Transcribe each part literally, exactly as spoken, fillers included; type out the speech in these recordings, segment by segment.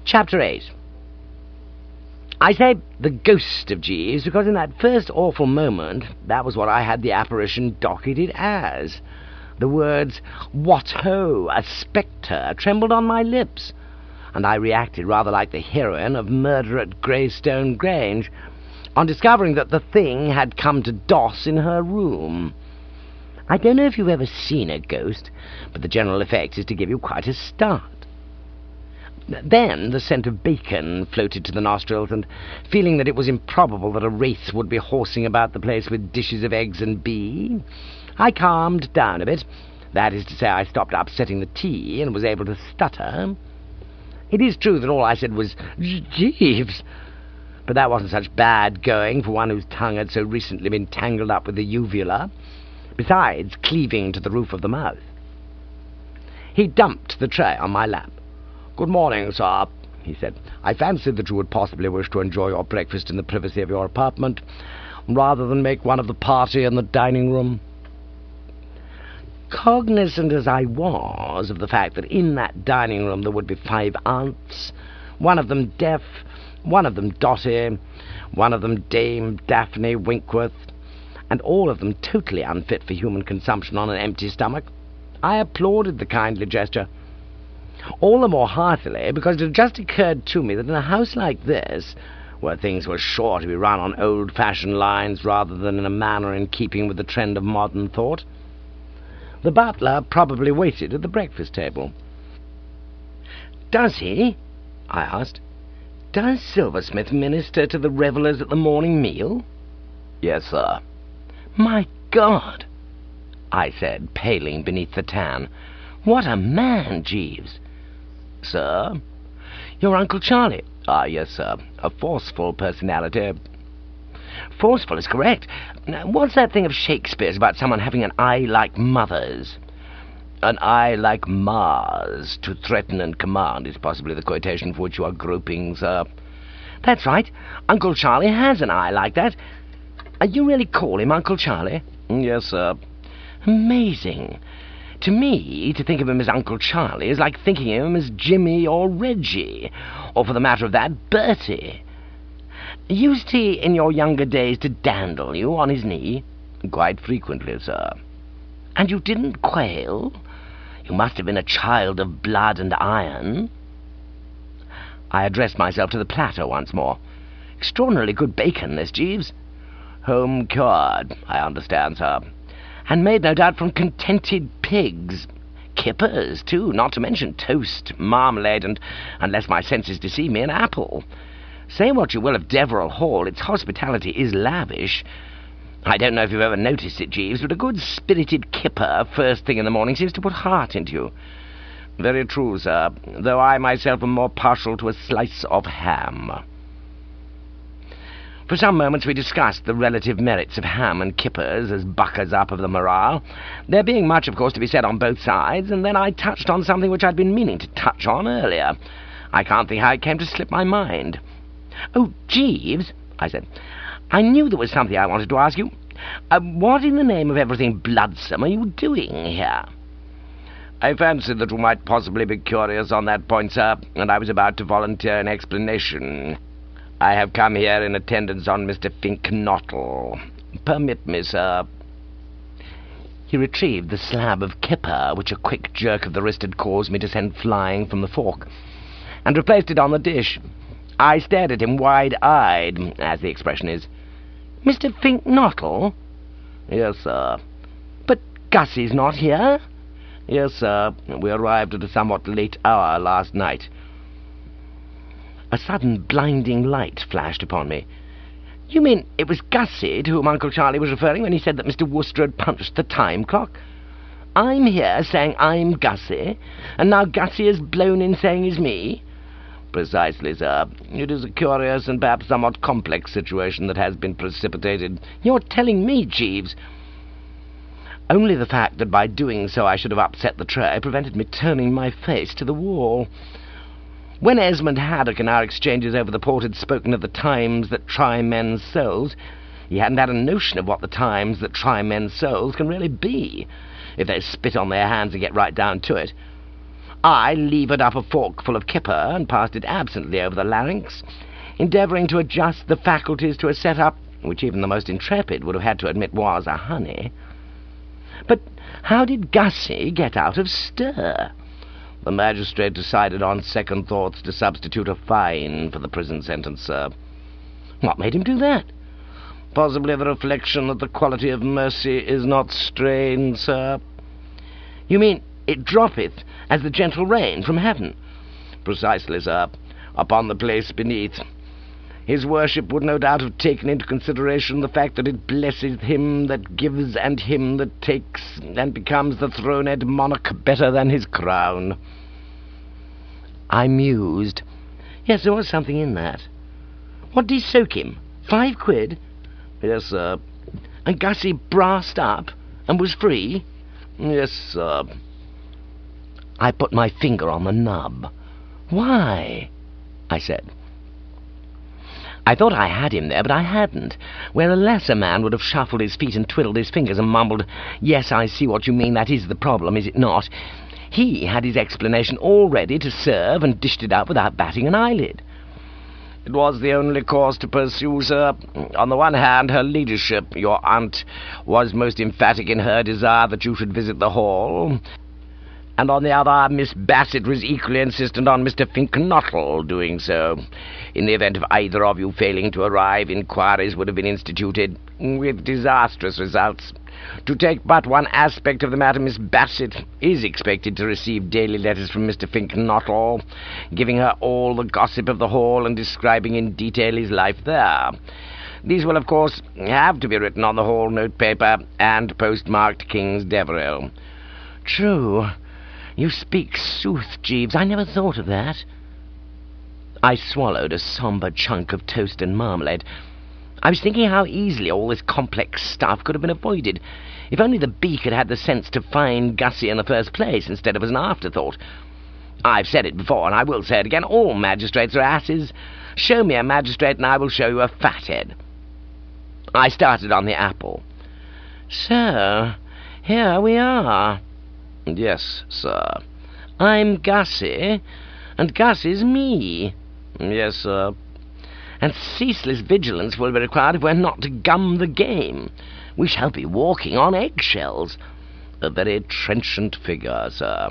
Chapter eight. I say the ghost of Jeeves because in that first awful moment, that was what I had the apparition docketed as. The words, "What ho, a spectre," trembled on my lips, and I reacted rather like the heroine of Murder at Greystone Grange, on discovering that the thing had come to doss in her room. I don't know if you've ever seen a ghost, but the general effect is to give you quite a start. Then the scent of bacon floated to the nostrils, and feeling that it was improbable that a wraith would be horsing about the place with dishes of eggs and bee, I calmed down a bit. That is to say, I stopped upsetting the tea and was able to stutter. It is true that all I said was, "Jeeves," but that wasn't such bad going for one whose tongue had so recently been tangled up with the uvula, besides cleaving to the roof of the mouth. He dumped the tray on my lap. "Good morning, sir," he said. "I fancied that you would possibly wish to enjoy your breakfast in the privacy of your apartment, rather than make one of the party in the dining-room." Cognizant as I was of the fact that in that dining-room there would be five aunts, one of them deaf, one of them Dotty, one of them Dame Daphne Winkworth, and all of them totally unfit for human consumption on an empty stomach, I applauded the kindly gesture. All the more heartily because it had just occurred to me that in a house like this, where things were sure to be run on old-fashioned lines rather than in a manner in keeping with the trend of modern thought, the butler probably waited at the breakfast table. "Does he?" I asked. "Does Silversmith minister to the revellers at the morning meal?" "Yes, sir." "My God!" I said, paling beneath the tan. "What a man, Jeeves!" "Sir?" "Your Uncle Charlie." "Ah, yes, sir. A forceful personality." "Forceful is correct. Now, what's that thing of Shakespeare's about someone having an eye like mother's?" "An eye like Mars, to threaten and command," is possibly the quotation for which you are groping, sir. "That's right. Uncle Charlie has an eye like that. Uh, you really call him Uncle Charlie?" "Yes, sir." "Amazing. To me, to think of him as Uncle Charlie is like thinking of him as Jimmy or Reggie, or for the matter of that, Bertie. Used he, in your younger days, to dandle you on his knee?" "Quite frequently, sir." "And you didn't quail? You must have been a child of blood and iron." I addressed myself to the platter once more. "Extraordinarily good bacon, this, Jeeves." "Home-cured, I understand, sir." "And made, no doubt, from contented pigs. Kippers, too, not to mention toast, marmalade, and, unless my senses deceive me, an apple. Say what you will of Deverell Hall, its hospitality is lavish. I don't know if you've ever noticed it, Jeeves, but a good spirited kipper first thing in the morning seems to put heart into you." "Very true, sir, though I myself am more partial to a slice of ham." For some moments we discussed the relative merits of ham and kippers as buckers up of the morale, there being much, of course, to be said on both sides, and then I touched on something which I'd been meaning to touch on earlier. I can't think how it came to slip my mind. "Oh, Jeeves," I said, "I knew there was something I wanted to ask you. Uh, what in the name of everything bloodsome are you doing here?" "I fancied that you might possibly be curious on that point, sir, and I was about to volunteer an explanation. I have come here in attendance on Mister Fink Nottle. Permit me, sir." He retrieved the slab of kipper which a quick jerk of the wrist had caused me to send flying from the fork, and replaced it on the dish. I stared at him wide-eyed, as the expression is. "Mister Fink Nottle?" "Yes, sir." "But Gussie's not here?" "Yes, sir. We arrived at a somewhat late hour last night." A sudden blinding light flashed upon me. "You mean it was Gussie to whom Uncle Charlie was referring when he said that Mister Wooster had punched the time clock? I'm here saying I'm Gussie, and now Gussie is blown in saying he's me?" "Precisely, sir. It is a curious and perhaps somewhat complex situation that has been precipitated." "You're telling me, Jeeves?" Only the fact that by doing so I should have upset the tray prevented me turning my face to the wall. When Esmond Haddock in our exchanges over the port had spoken of the times that try men's souls, he hadn't had a notion of what the times that try men's souls can really be, if they spit on their hands and get right down to it. I levered up a forkful of kipper and passed it absently over the larynx, endeavouring to adjust the faculties to a set-up which even the most intrepid would have had to admit was a honey. But how did Gussie get out of stir? The magistrate decided on second thoughts to substitute a fine for the prison sentence, sir. What made him do that? Possibly the reflection that the quality of mercy is not strained, sir. You mean it droppeth as the gentle rain from heaven? Precisely, sir, upon the place beneath. His worship would no doubt have taken into consideration the fact that it blesseth him that gives and him that takes, and becomes the throned monarch better than his crown. I mused. Yes, there was something in that. What did he soak him? Five quid? Yes, sir. And Gussie brassed up and was free? Yes, sir. I put my finger on the nub. Why? I said. I thought I had him there, but I hadn't, where a lesser man would have shuffled his feet and twiddled his fingers and mumbled, "Yes, I see what you mean, that is the problem, is it not?" He had his explanation all ready to serve and dished it out without batting an eyelid. It was the only course to pursue, sir. On the one hand, her ladyship, your aunt, was most emphatic in her desire that you should visit the hall, and on the other, Miss Bassett was equally insistent on Mister Finknottle doing so. In the event of either of you failing to arrive, inquiries would have been instituted, with disastrous results. To take but one aspect of the matter, Miss Bassett is expected to receive daily letters from Mister Finknottle, giving her all the gossip of the hall and describing in detail his life there. These will, of course, have to be written on the hall notepaper and postmarked King's Deverill. True. You speak sooth, Jeeves. I never thought of that. I swallowed a sombre chunk of toast and marmalade. I was thinking how easily all this complex stuff could have been avoided, if only the beak had had the sense to find Gussie in the first place instead of as an afterthought. I've said it before, and I will say it again, all magistrates are asses. Show me a magistrate, and I will show you a fathead. I started on the apple. So, here we are. Yes, sir. I'm Gussie, and Gussie's me. Yes, sir. And ceaseless vigilance will be required if we're not to gum the game. We shall be walking on eggshells. A very trenchant figure, sir.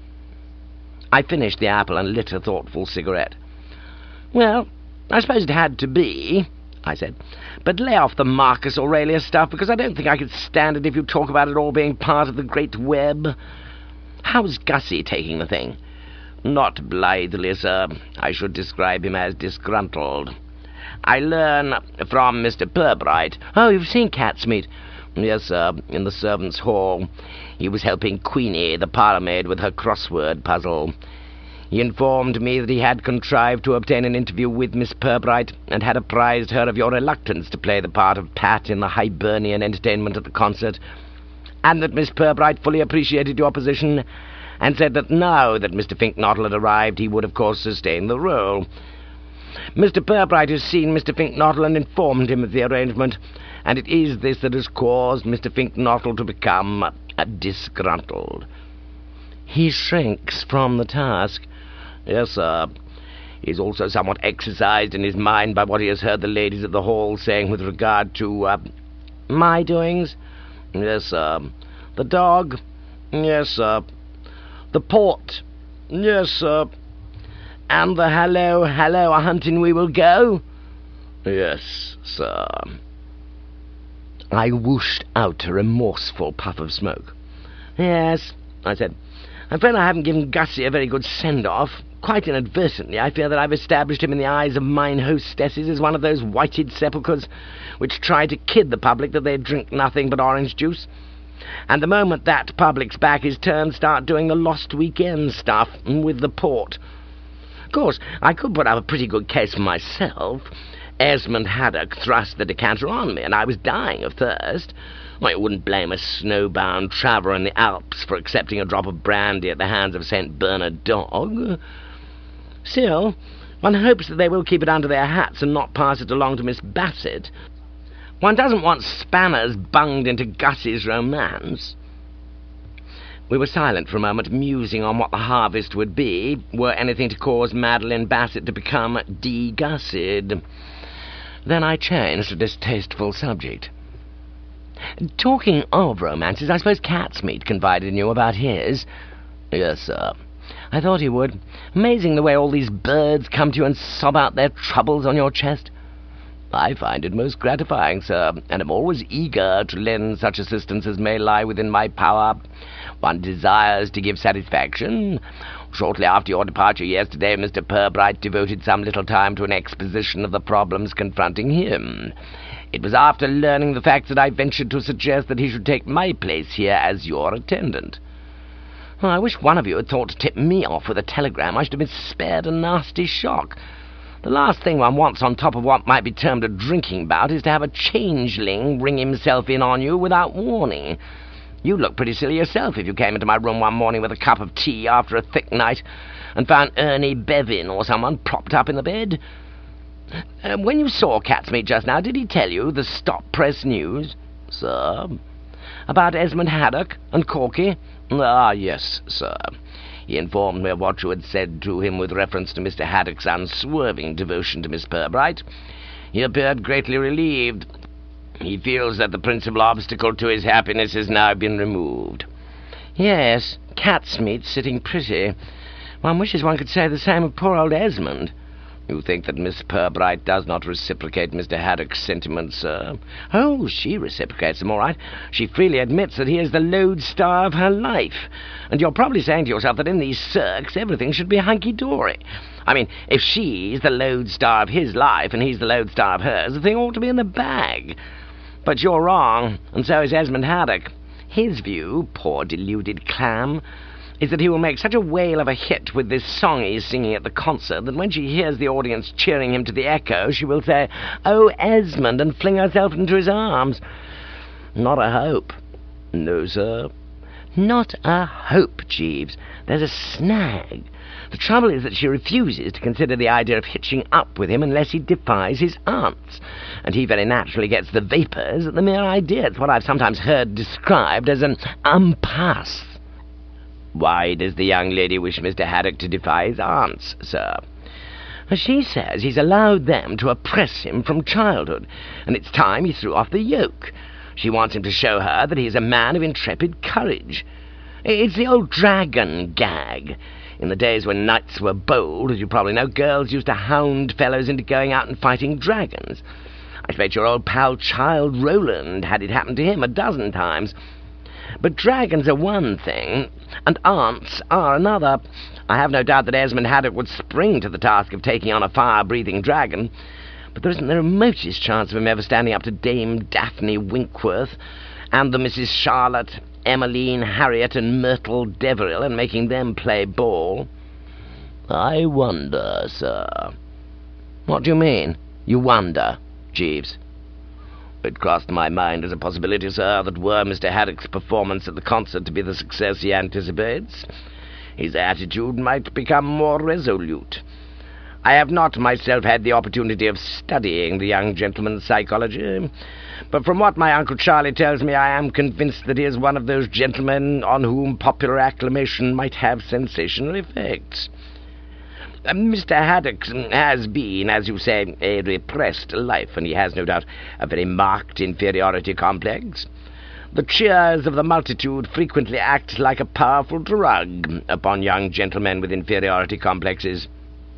I finished the apple and lit a thoughtful cigarette. Well, I suppose it had to be, I said. But lay off the Marcus Aurelius stuff, because I don't think I could stand it if you talk about it all being part of the great web. How's Gussie taking the thing? Not blithely, sir. I should describe him as disgruntled. I learn from Mister Pirbright. Oh, you've seen Catsmeat? Yes, sir, in the servants' hall. He was helping Queenie, the parlour-maid, with her crossword puzzle. He informed me that he had contrived to obtain an interview with Miss Pirbright, and had apprised her of your reluctance to play the part of Pat in the Hibernian entertainment at the concert, and that Miss Pirbright fully appreciated your position, and said that now that Mister Finknottle had arrived, he would, of course, sustain the role. Mister Pirbright has seen Mister Finknottle and informed him of the arrangement, and it is this that has caused Mister Finknottle to become uh, disgruntled. He shrinks from the task. Yes, sir. He is also somewhat exercised in his mind by what he has heard the ladies at the hall saying with regard to uh, my doings. Yes, sir. The dog. Yes, sir. The port. Yes, sir. And the hello, hello, a-hunting we will go. Yes, sir. I whooshed out a remorseful puff of smoke. Yes, I said. I'm afraid I haven't given Gussie a very good send-off. Quite inadvertently, I fear that I've established him in the eyes of mine hostesses as one of those whited sepulchres which try to kid the public that they drink nothing but orange juice. And the moment that public's back is turned, start doing the lost weekend stuff with the port. Of course, I could put up a pretty good case for myself. Esmond Haddock thrust the decanter on me, and I was dying of thirst. Well, you wouldn't blame a snowbound traveller in the Alps for accepting a drop of brandy at the hands of a Saint Bernard dog. Still, one hopes that they will keep it under their hats and not pass it along to Miss Bassett. One doesn't want spanners bunged into Gussie's romance. We were silent for a moment, musing on what the harvest would be, were anything to cause Madeline Bassett to become de-gussed. Then I changed a distasteful subject. Talking of romances, I suppose Catsmeat confided in you about his? Yes, sir. I thought he would. Amazing the way all these birds come to you and sob out their troubles on your chest. I find it most gratifying, sir, and am always eager to lend such assistance as may lie within my power. One desires to give satisfaction. Shortly after your departure yesterday, Mister Pirbright devoted some little time to an exposition of the problems confronting him. It was after learning the facts that I ventured to suggest that he should take my place here as your attendant. Well, I wish one of you had thought to tip me off with a telegram. I should have been spared a nasty shock. The last thing one wants on top of what might be termed a drinking bout is to have a changeling ring himself in on you without warning. You'd look pretty silly yourself if you came into my room one morning with a cup of tea after a thick night and found Ernie Bevin or someone propped up in the bed. Uh, when you saw Catsmeat just now, did he tell you the stop-press news? Sir? About Esmond Haddock and Corky? Ah, yes, sir. He informed me of what you had said to him with reference to Mister Haddock's unswerving devotion to Miss Pirbright. He appeared greatly relieved. He feels that the principal obstacle to his happiness has now been removed. Yes, Catsmeat's sitting pretty. One wishes one could say the same of poor old Esmond. You think that Miss Pirbright does not reciprocate Mister Haddock's sentiments, sir? Oh, she reciprocates them all right. She freely admits that he is the lodestar of her life. And you're probably saying to yourself that in these cirques everything should be hunky-dory. I mean, if she's the lodestar of his life and he's the lodestar of hers, the thing ought to be in the bag. But you're wrong, and so is Esmond Haddock. His view, poor deluded clam, is that he will make such a whale of a hit with this song he's singing at the concert that when she hears the audience cheering him to the echo, she will say, "Oh, Esmond," and fling herself into his arms. Not a hope. No, sir. Not a hope, Jeeves. There's a snag. The trouble is that she refuses to consider the idea of hitching up with him unless he defies his aunts, and he very naturally gets the vapours at the mere idea. It's what I've sometimes heard described as an impasse. Why does the young lady wish Mister Haddock to defy his aunts, sir? She says he's allowed them to oppress him from childhood, and it's time he threw off the yoke. She wants him to show her that he's a man of intrepid courage. It's the old dragon gag. In the days when knights were bold, as you probably know, girls used to hound fellows into going out and fighting dragons. I expect your old pal Child Roland had it happen to him a dozen times. But dragons are one thing, and aunts are another. I have no doubt that Esmond Haddock would spring to the task of taking on a fire-breathing dragon, but there isn't the remotest chance of him ever standing up to Dame Daphne Winkworth and the Missus Charlotte, Emmeline, Harriet, and Myrtle Deverill, and making them play ball. I wonder, sir. What do you mean, you wonder, Jeeves? It crossed my mind as a possibility, sir, that were Mister Haddock's performance at the concert to be the success he anticipates, his attitude might become more resolute. I have not myself had the opportunity of studying the young gentleman's psychology, but from what my Uncle Charlie tells me, I am convinced that he is one of those gentlemen on whom popular acclamation might have sensational effects. Mister Haddock has been, as you say, a repressed life, and he has no doubt a very marked inferiority complex. The cheers of the multitude frequently act like a powerful drug upon young gentlemen with inferiority complexes.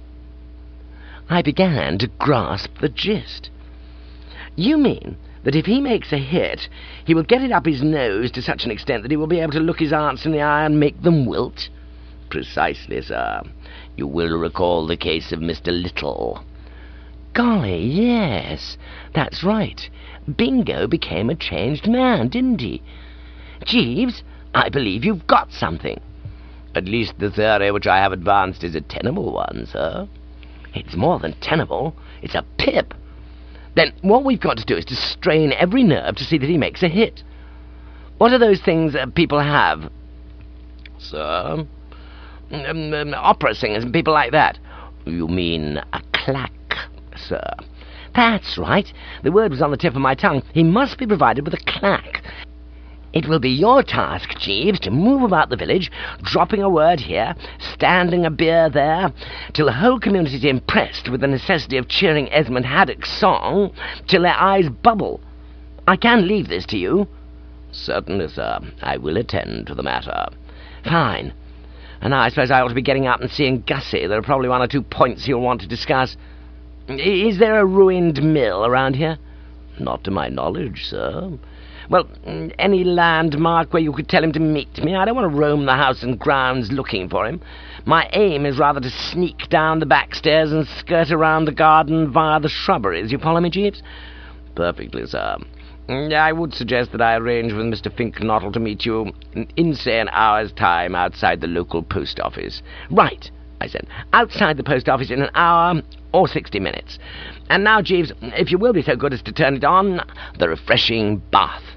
I began to grasp the gist. You mean that if he makes a hit, he will get it up his nose to such an extent that he will be able to look his aunts in the eye and make them wilt? Precisely, sir. You will recall the case of Mister Little. Golly, yes, that's right. Bingo became a changed man, didn't he? Jeeves, I believe you've got something. At least the theory which I have advanced is a tenable one, sir. It's more than tenable. It's a pip. Then what we've got to do is to strain every nerve to see that he makes a hit. What are those things uh, people have? Sir? Um, um, opera singers and people like that. You mean a clack, sir? That's right. The word was on the tip of my tongue. He must be provided with a clack. It will be your task, Jeeves, to move about the village, dropping a word here, standing a beer there, till the whole community is impressed with the necessity of cheering Esmond Haddock's song, till their eyes bubble. I can leave this to you." "Certainly, sir. I will attend to the matter." "Fine. And now I suppose I ought to be getting up and seeing Gussie. There are probably one or two points he'll want to discuss. Is there a ruined mill around here?" "Not to my knowledge, sir." "Well, any landmark where you could tell him to meet me? I don't want to roam the house and grounds looking for him. My aim is rather to sneak down the back stairs and skirt around the garden via the shrubberies. You follow me, Jeeves?" "Perfectly, sir. I would suggest that I arrange with Mister Fink-Knottle to meet you in, say, an hour's time outside the local post office." "Right," I said. "Outside the post office in an hour or sixty minutes. And now, Jeeves, if you will be so good as to turn it on, the refreshing bath."